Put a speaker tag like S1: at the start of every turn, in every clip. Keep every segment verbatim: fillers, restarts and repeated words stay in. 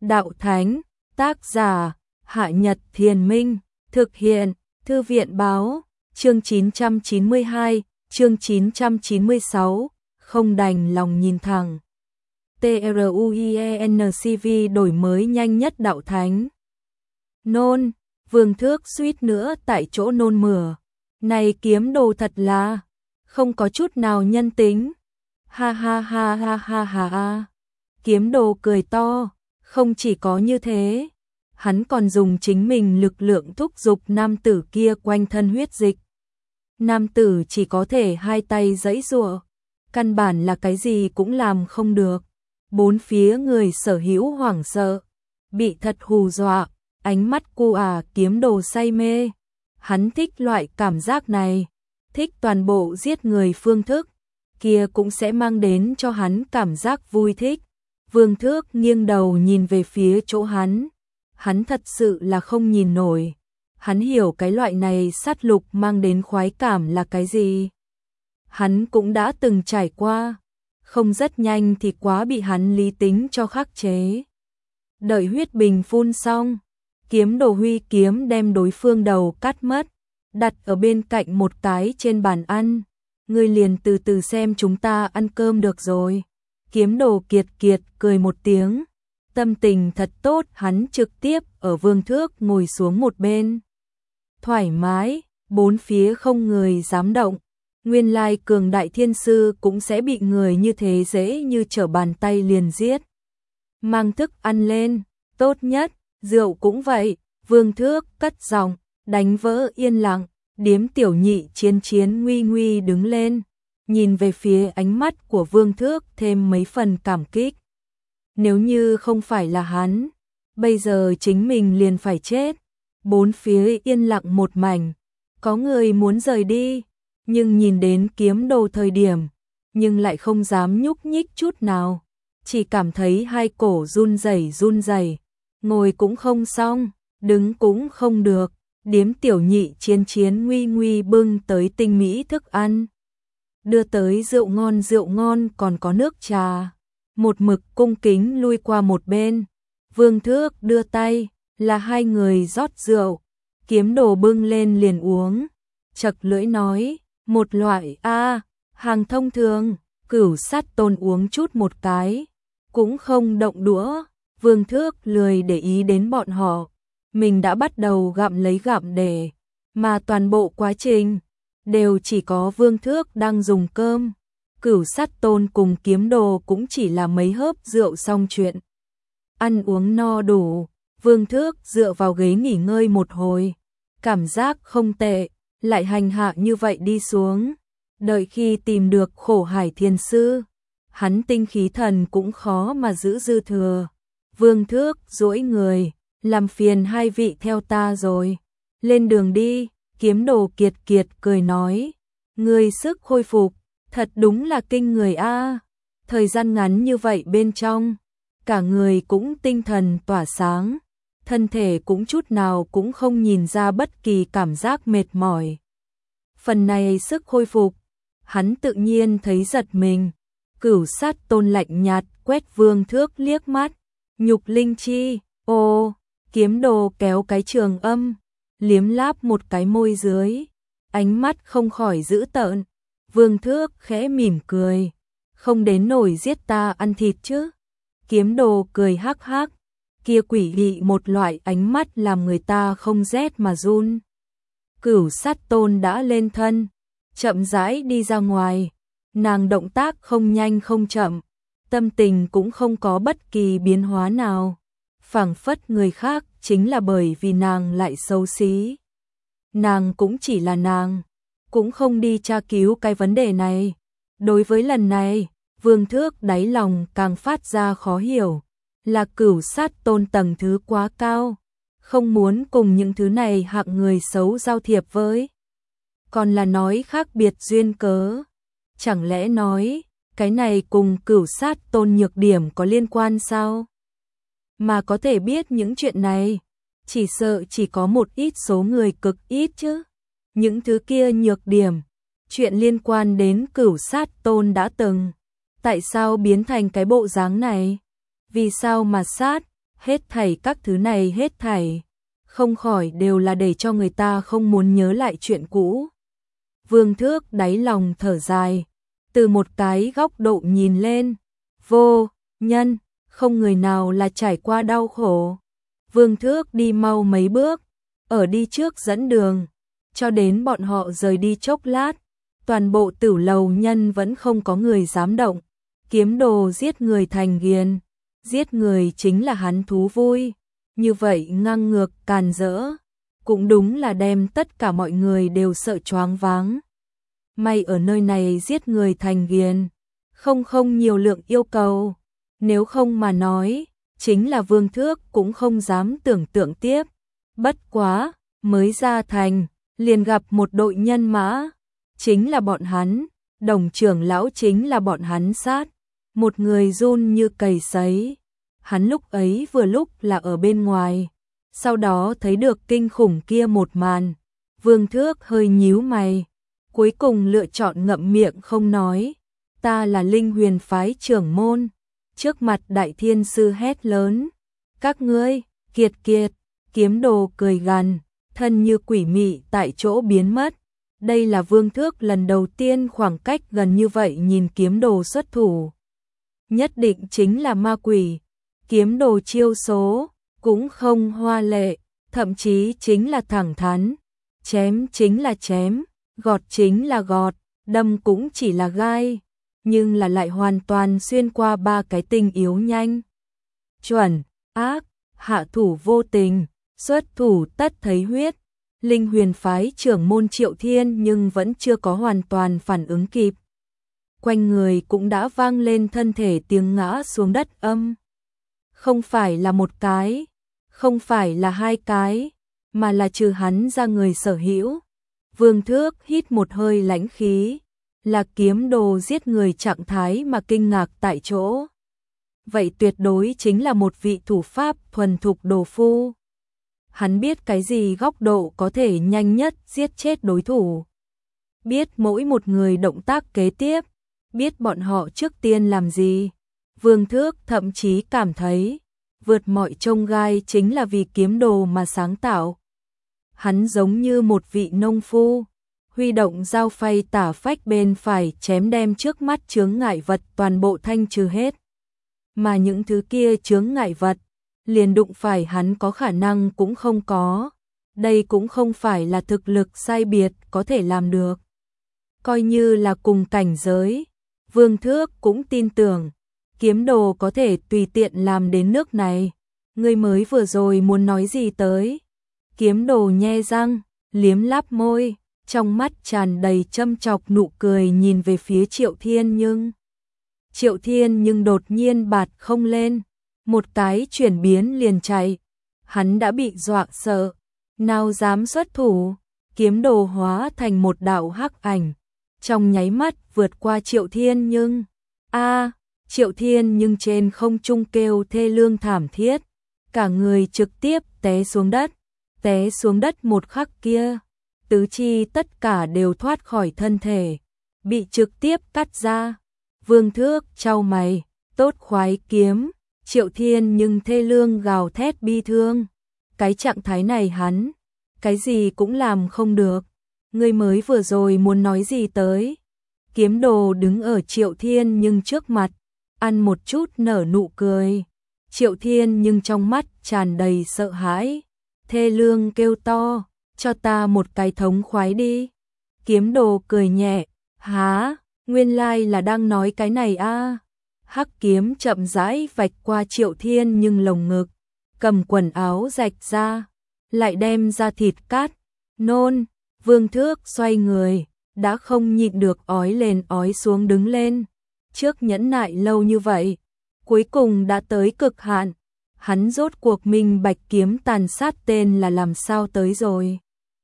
S1: Đạo Thánh, tác giả, Hạ Nhật Thiền Minh, thực hiện, Thư viện Báo, chương chín trăm chín mươi hai, chương chín trăm chín mươi sáu, không đành lòng nhìn thẳng. TRUIENCV đổi mới nhanh nhất Đạo Thánh. Nôn, Vương Thước suýt nữa tại chỗ nôn mửa. Này kiếm đồ thật là, không có chút nào nhân tính. Ha ha ha ha ha ha ha. Kiếm đồ cười to, không chỉ có như thế, hắn còn dùng chính mình lực lượng thúc giục nam tử kia quanh thân huyết dịch. Nam tử chỉ có thể hai tay giãy giụa, căn bản là cái gì cũng làm không được. Bốn phía người sở hữu hoảng sợ, bị thật hù dọa, ánh mắt cu à kiếm đồ say mê. Hắn thích loại cảm giác này, thích toàn bộ giết người phương thức, kia cũng sẽ mang đến cho hắn cảm giác vui thích. Vương Thước nghiêng đầu nhìn về phía chỗ hắn, hắn thật sự là không nhìn nổi. Hắn hiểu cái loại này sát lục mang đến khoái cảm là cái gì. Hắn cũng đã từng trải qua, không rất nhanh thì quá bị hắn lý tính cho khắc chế. Đợi huyết bình phun xong, kiếm đồ huy kiếm đem đối phương đầu cắt mất, đặt ở bên cạnh một cái trên bàn ăn. Ngươi liền từ từ xem chúng ta ăn cơm được rồi. Kiếm đồ kiệt kiệt cười một tiếng, tâm tình thật tốt. Hắn trực tiếp ở Vương Thước ngồi xuống một bên, thoải mái, bốn phía không người dám động. Nguyên lai cường đại thiên sư cũng sẽ bị người như thế dễ như trở bàn tay liền giết. Mang thức ăn lên, tốt nhất, rượu cũng vậy. Vương Thước cất giọng, đánh vỡ yên lặng. Điếm tiểu nhị chiến chiến nguy nguy đứng lên, nhìn về phía ánh mắt của Vương Thước thêm mấy phần cảm kích. Nếu như không phải là hắn, bây giờ chính mình liền phải chết. Bốn phía yên lặng một mảnh, có người muốn rời đi, nhưng nhìn đến kiếm đồ thời điểm, nhưng lại không dám nhúc nhích chút nào, chỉ cảm thấy hai cổ run rẩy run rẩy, ngồi cũng không xong, đứng cũng không được. Điếm tiểu nhị chiến chiến nguy nguy bưng tới tinh mỹ thức ăn, đưa tới rượu ngon rượu ngon còn có nước trà, một mực cung kính lui qua một bên. Vương Thước đưa tay, là hai người rót rượu, kiếm đồ bưng lên liền uống, chật lưỡi nói, một loại a hàng thông thường. Cửu Sát Tôn uống chút một cái, cũng không động đũa. Vương Thước lười để ý đến bọn họ, mình đã bắt đầu gặm lấy gặm để, mà toàn bộ quá trình đều chỉ có Vương Thước đang dùng cơm. Cửu Sát Tôn cùng kiếm đồ cũng chỉ là mấy hớp rượu xong chuyện. Ăn uống no đủ, Vương Thước dựa vào ghế nghỉ ngơi một hồi, cảm giác không tệ, lại hành hạ như vậy đi xuống. Đợi khi tìm được Khổ Hải Thiền Sư, hắn tinh khí thần cũng khó mà giữ dư thừa. Vương Thước duỗi người, làm phiền hai vị theo ta rồi, lên đường đi. Kiếm đồ kiệt kiệt cười nói, người sức khôi phục, thật đúng là kinh người a. Thời gian ngắn như vậy bên trong, cả người cũng tinh thần tỏa sáng, thân thể cũng chút nào cũng không nhìn ra bất kỳ cảm giác mệt mỏi. Phần này sức khôi phục, hắn tự nhiên thấy giật mình. Cửu Sát Tôn lạnh nhạt quét Vương Thước liếc mắt, nhục linh chi, ô. Kiếm đồ kéo cái trường âm, liếm láp một cái môi dưới, ánh mắt không khỏi dữ tợn. Vương Thước khẽ mỉm cười, không đến nổi giết ta ăn thịt chứ. Kiếm đồ cười hắc hắc, kia quỷ dị một loại ánh mắt làm người ta không rét mà run. Cửu Sát Tôn đã lên thân, chậm rãi đi ra ngoài, nàng động tác không nhanh không chậm, tâm tình cũng không có bất kỳ biến hóa nào. Phảng phất người khác chính là bởi vì nàng lại xấu xí. Nàng cũng chỉ là nàng, cũng không đi tra cứu cái vấn đề này. Đối với lần này, Vương Thước đáy lòng càng phát ra khó hiểu, là Cửu Sát Tôn tầng thứ quá cao, không muốn cùng những thứ này hạng người xấu giao thiệp với. Còn là nói khác biệt duyên cớ. Chẳng lẽ nói, cái này cùng Cửu Sát Tôn nhược điểm có liên quan sao? Mà có thể biết những chuyện này, chỉ sợ chỉ có một ít số người cực ít chứ. Những thứ kia nhược điểm, chuyện liên quan đến Cửu Sát Tôn đã từng, tại sao biến thành cái bộ dáng này? Vì sao mà sát, Hết thảy các thứ này hết thảy, không khỏi đều là để cho người ta không muốn nhớ lại chuyện cũ. Vương Thước đáy lòng thở dài, từ một cái góc độ nhìn lên, vô nhân, không người nào là trải qua đau khổ. Vương Thước đi mau mấy bước, ở đi trước dẫn đường, cho đến bọn họ rời đi chốc lát, toàn bộ Tử Lầu nhân vẫn không có người dám động. Kiếm Đồ giết người thành ghiền, giết người chính là hắn thú vui, như vậy ngang ngược càn rỡ, cũng đúng là đem tất cả mọi người đều sợ choáng váng. May ở nơi này giết người thành ghiền, không không nhiều lượng yêu cầu, nếu không mà nói, chính là Vương Thước cũng không dám tưởng tượng tiếp. Bất quá, mới ra thành, liền gặp một đội nhân mã, chính là bọn hắn, Đồng trưởng lão chính là bọn hắn sát, một người run như cầy sấy. Hắn lúc ấy vừa lúc là ở bên ngoài, sau đó thấy được kinh khủng kia một màn, Vương Thước hơi nhíu mày, cuối cùng lựa chọn ngậm miệng không nói. Ta là Linh Huyền phái trưởng môn. Trước mặt Đại Thiên sư hét lớn, các ngươi, kiệt kiệt. Kiếm Đồ cười gằn, thân như quỷ mị tại chỗ biến mất. Đây là Vương Thước lần đầu tiên khoảng cách gần như vậy nhìn Kiếm Đồ xuất thủ. Nhất định chính là ma quỷ. Kiếm Đồ chiêu số cũng không hoa lệ, thậm chí chính là thẳng thắn, chém chính là chém, gọt chính là gọt, đâm cũng chỉ là gai, nhưng là lại hoàn toàn xuyên qua ba cái tinh yếu nhanh, chuẩn, ác, hạ thủ vô tình, xuất thủ tất thấy huyết. Linh Huyền phái trưởng môn Triệu Thiên nhưng vẫn chưa có hoàn toàn phản ứng kịp. Quanh người cũng đã vang lên thân thể tiếng ngã xuống đất âm. Không phải là một cái, không phải là hai cái, mà là trừ hắn ra người sở hữu. Vương Thước hít một hơi lãnh khí, là Kiếm Đồ giết người trạng thái mà kinh ngạc tại chỗ. Vậy tuyệt đối chính là một vị thủ pháp thuần thục đồ phu. Hắn biết cái gì góc độ có thể nhanh nhất giết chết đối thủ. Biết mỗi một người động tác kế tiếp, biết bọn họ trước tiên làm gì. Vương Thước thậm chí cảm thấy, vượt mọi chông gai chính là vì Kiếm Đồ mà sáng tạo. Hắn giống như một vị nông phu, huy động dao phay tả phách bên phải chém đem trước mắt chướng ngại vật toàn bộ thanh trừ hết. Mà những thứ kia chướng ngại vật, liền đụng phải hắn có khả năng cũng không có. Đây cũng không phải là thực lực sai biệt có thể làm được. Coi như là cùng cảnh giới, Vương Thước cũng tin tưởng, Kiếm Đồ có thể tùy tiện làm đến nước này. Ngươi mới vừa rồi muốn nói gì tới? Kiếm Đồ nhe răng, liếm láp môi, trong mắt tràn đầy châm chọc nụ cười nhìn về phía Triệu Thiên nhưng. Triệu Thiên nhưng đột nhiên bạt không lên, một cái chuyển biến liền chạy. Hắn đã bị dọa sợ, nào dám xuất thủ. Kiếm Đồ hóa thành một đạo hắc ảnh, trong nháy mắt vượt qua Triệu Thiên nhưng. A, Triệu Thiên nhưng trên không trung kêu thê lương thảm thiết, cả người trực tiếp té xuống đất. Té xuống đất một khắc kia, tứ chi tất cả đều thoát khỏi thân thể, bị trực tiếp cắt ra. Vương Thước chau mày, tốt khoái kiếm. Triệu Thiên nhưng thê lương gào thét bi thương. Cái trạng thái này hắn, cái gì cũng làm không được. Ngươi mới vừa rồi muốn nói gì tới? Kiếm Đồ đứng ở Triệu Thiên nhưng trước mặt, ăn một chút nở nụ cười. Triệu Thiên nhưng trong mắt tràn đầy sợ hãi, thê lương kêu to, cho ta một cái thống khoái đi. Kiếm Đồ cười nhẹ, há, nguyên lai là đang nói cái này a. À. Hắc kiếm chậm rãi vạch qua Triệu Thiên nhưng lồng ngực, cầm quần áo rạch ra, lại đem ra thịt cắt, nôn. Vương Thước xoay người, đã không nhịn được ói lên ói xuống đứng lên. Trước nhẫn nại lâu như vậy, cuối cùng đã tới cực hạn. Hắn rốt cuộc minh bạch kiếm tàn sát tên là làm sao tới rồi.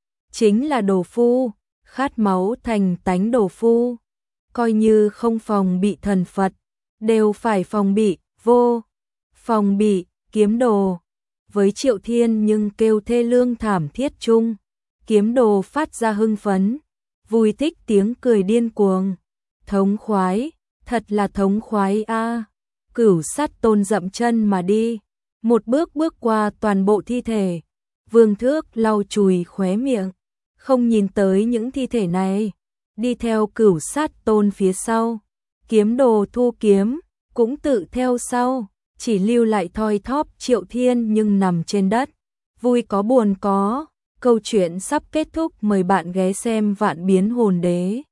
S1: Chính là đồ phu, khát máu thành tánh đồ phu. Coi như không phòng bị thần Phật, đều phải phòng bị, vô. Phòng bị, Kiếm Đồ. Với Triệu Thiên nhưng kêu thê lương thảm thiết chung. Kiếm Đồ phát ra hưng phấn, vui thích tiếng cười điên cuồng. Thống khoái, thật là thống khoái a. À. Cửu Sát Tôn dậm chân mà đi. một bước bước qua toàn bộ thi thể. Vương Thước lau chùi khóe miệng, không nhìn tới những thi thể này, đi theo Cửu Sát Tôn phía sau. Kiếm đồ Thu Kiếm cũng tự theo sau, chỉ lưu lại thoi thóp Triệu Thiên nhưng nằm trên đất. Vui có buồn có, câu chuyện sắp kết thúc, mời bạn ghé xem Vạn Biến Hồn Đế.